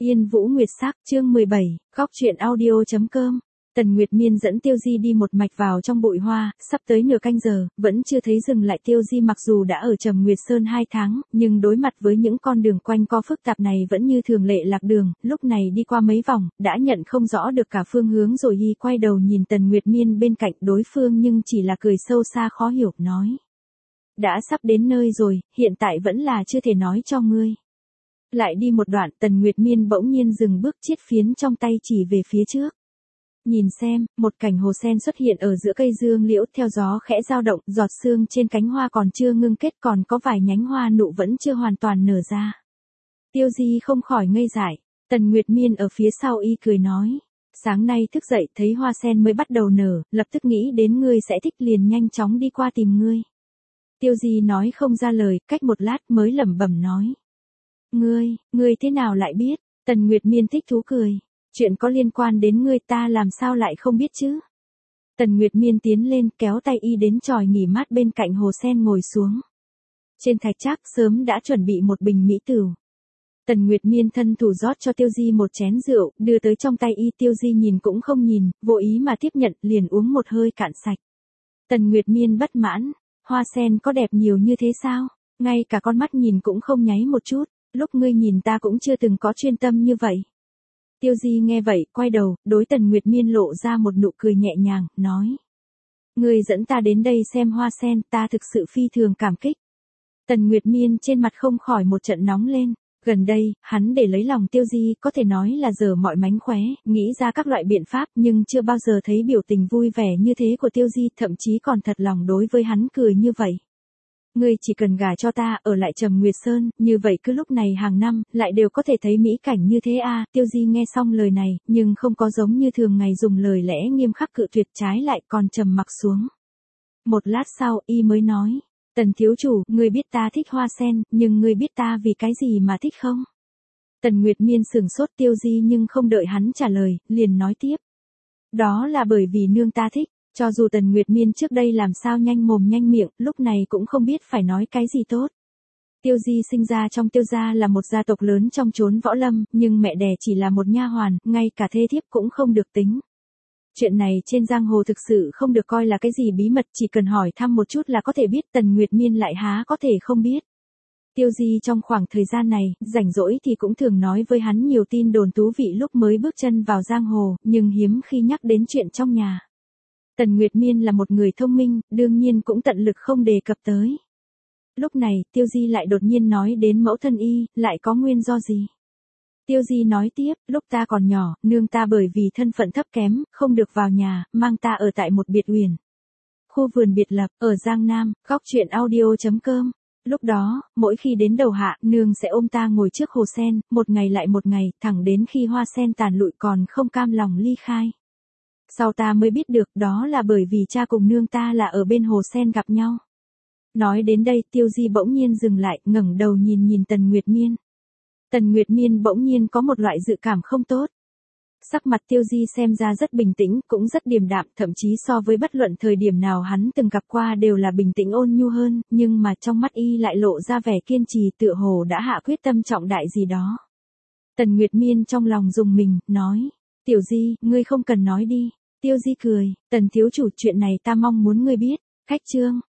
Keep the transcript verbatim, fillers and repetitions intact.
Yên Vũ Nguyệt Sắc, chương mười bảy, góc truyện audio.com. Tần Nguyệt Miên dẫn Tiêu Di đi một mạch vào trong bụi hoa, sắp tới nửa canh giờ, vẫn chưa thấy dừng lại. Tiêu Di mặc dù đã ở Trầm Nguyệt Sơn hai tháng, nhưng đối mặt với những con đường quanh co phức tạp này vẫn như thường lệ lạc đường, lúc này đi qua mấy vòng, đã nhận không rõ được cả phương hướng rồi y quay đầu nhìn Tần Nguyệt Miên bên cạnh đối phương nhưng chỉ là cười sâu xa khó hiểu, nói. Đã sắp đến nơi rồi, hiện tại vẫn là chưa thể nói cho ngươi. Lại đi một đoạn, Tần Nguyệt Miên bỗng nhiên dừng bước, chiết phiến trong tay chỉ về phía trước. Nhìn xem, một cảnh hồ sen xuất hiện ở giữa cây dương liễu, theo gió khẽ dao động, giọt sương trên cánh hoa còn chưa ngưng kết, còn có vài nhánh hoa nụ vẫn chưa hoàn toàn nở ra. Tiêu Di không khỏi ngây dại, Tần Nguyệt Miên ở phía sau y cười nói. Sáng nay thức dậy thấy hoa sen mới bắt đầu nở, lập tức nghĩ đến ngươi sẽ thích liền nhanh chóng đi qua tìm ngươi. Tiêu Di nói không ra lời, cách một lát mới lẩm bẩm nói. Ngươi, ngươi thế nào lại biết? Tần Nguyệt Miên thích thú cười. Chuyện có liên quan đến ngươi ta làm sao lại không biết chứ? Tần Nguyệt Miên tiến lên kéo tay y đến chòi nghỉ mát bên cạnh hồ sen ngồi xuống. Trên thạch trác sớm đã chuẩn bị một bình mỹ tửu. Tần Nguyệt Miên thân thủ rót cho Tiêu Di một chén rượu, đưa tới trong tay y. Tiêu Di nhìn cũng không nhìn, vô ý mà tiếp nhận, liền uống một hơi cạn sạch. Tần Nguyệt Miên bất mãn, hoa sen có đẹp nhiều như thế sao? Ngay cả con mắt nhìn cũng không nháy một chút. Lúc ngươi nhìn ta cũng chưa từng có chuyên tâm như vậy. Tiêu Di nghe vậy, quay đầu, đối Tần Nguyệt Miên lộ ra một nụ cười nhẹ nhàng, nói. Ngươi dẫn ta đến đây xem hoa sen, ta thực sự phi thường cảm kích. Tần Nguyệt Miên trên mặt không khỏi một trận nóng lên. Gần đây, hắn để lấy lòng Tiêu Di có thể nói là giờ mọi mánh khóe, nghĩ ra các loại biện pháp nhưng chưa bao giờ thấy biểu tình vui vẻ như thế của Tiêu Di, thậm chí còn thật lòng đối với hắn cười như vậy. Ngươi chỉ cần gả cho ta, ở lại Trầm Nguyệt Sơn, như vậy cứ lúc này hàng năm, lại đều có thể thấy mỹ cảnh như thế à. Tiêu Di nghe xong lời này, nhưng không có giống như thường ngày dùng lời lẽ nghiêm khắc cự tuyệt, trái lại còn trầm mặc xuống. Một lát sau, y mới nói, Tần thiếu chủ, ngươi biết ta thích hoa sen, nhưng ngươi biết ta vì cái gì mà thích không? Tần Nguyệt Miên sửng sốt. Tiêu Di nhưng không đợi hắn trả lời, liền nói tiếp. Đó là bởi vì nương ta thích. Cho dù Tần Nguyệt Miên trước đây làm sao nhanh mồm nhanh miệng, lúc này cũng không biết phải nói cái gì tốt. Tiêu Di sinh ra trong Tiêu gia là một gia tộc lớn trong chốn võ lâm, nhưng mẹ đẻ chỉ là một nha hoàn, ngay cả thê thiếp cũng không được tính. Chuyện này trên giang hồ thực sự không được coi là cái gì bí mật, chỉ cần hỏi thăm một chút là có thể biết. Tần Nguyệt Miên lại há có thể không biết. Tiêu Di trong khoảng thời gian này, rảnh rỗi thì cũng thường nói với hắn nhiều tin đồn thú vị lúc mới bước chân vào giang hồ, nhưng hiếm khi nhắc đến chuyện trong nhà. Tần Nguyệt Miên là một người thông minh, đương nhiên cũng tận lực không đề cập tới. Lúc này, Tiêu Di lại đột nhiên nói đến mẫu thân y, lại có nguyên do gì? Tiêu Di nói tiếp, lúc ta còn nhỏ, nương ta bởi vì thân phận thấp kém, không được vào nhà, mang ta ở tại một biệt uyển. Khu vườn biệt lập, ở Giang Nam, góc truyện audio.com. Lúc đó, mỗi khi đến đầu hạ, nương sẽ ôm ta ngồi trước hồ sen, một ngày lại một ngày, thẳng đến khi hoa sen tàn lụi còn không cam lòng ly khai. Sau ta mới biết được đó là bởi vì cha cùng nương ta là ở bên hồ sen gặp nhau. Nói đến đây, Tiêu Di bỗng nhiên dừng lại, ngẩng đầu nhìn nhìn Tần Nguyệt Miên. Tần Nguyệt Miên bỗng nhiên có một loại dự cảm không tốt. Sắc mặt Tiêu Di xem ra rất bình tĩnh, cũng rất điềm đạm, thậm chí so với bất luận thời điểm nào hắn từng gặp qua đều là bình tĩnh ôn nhu hơn, nhưng mà trong mắt y lại lộ ra vẻ kiên trì, tựa hồ đã hạ quyết tâm trọng đại gì đó. Tần Nguyệt Miên trong lòng rùng mình, nói, Tiểu Di, ngươi không cần nói đi. Tiêu Di cười, Tần thiếu chủ, chuyện này ta mong muốn ngươi biết. Khách trương,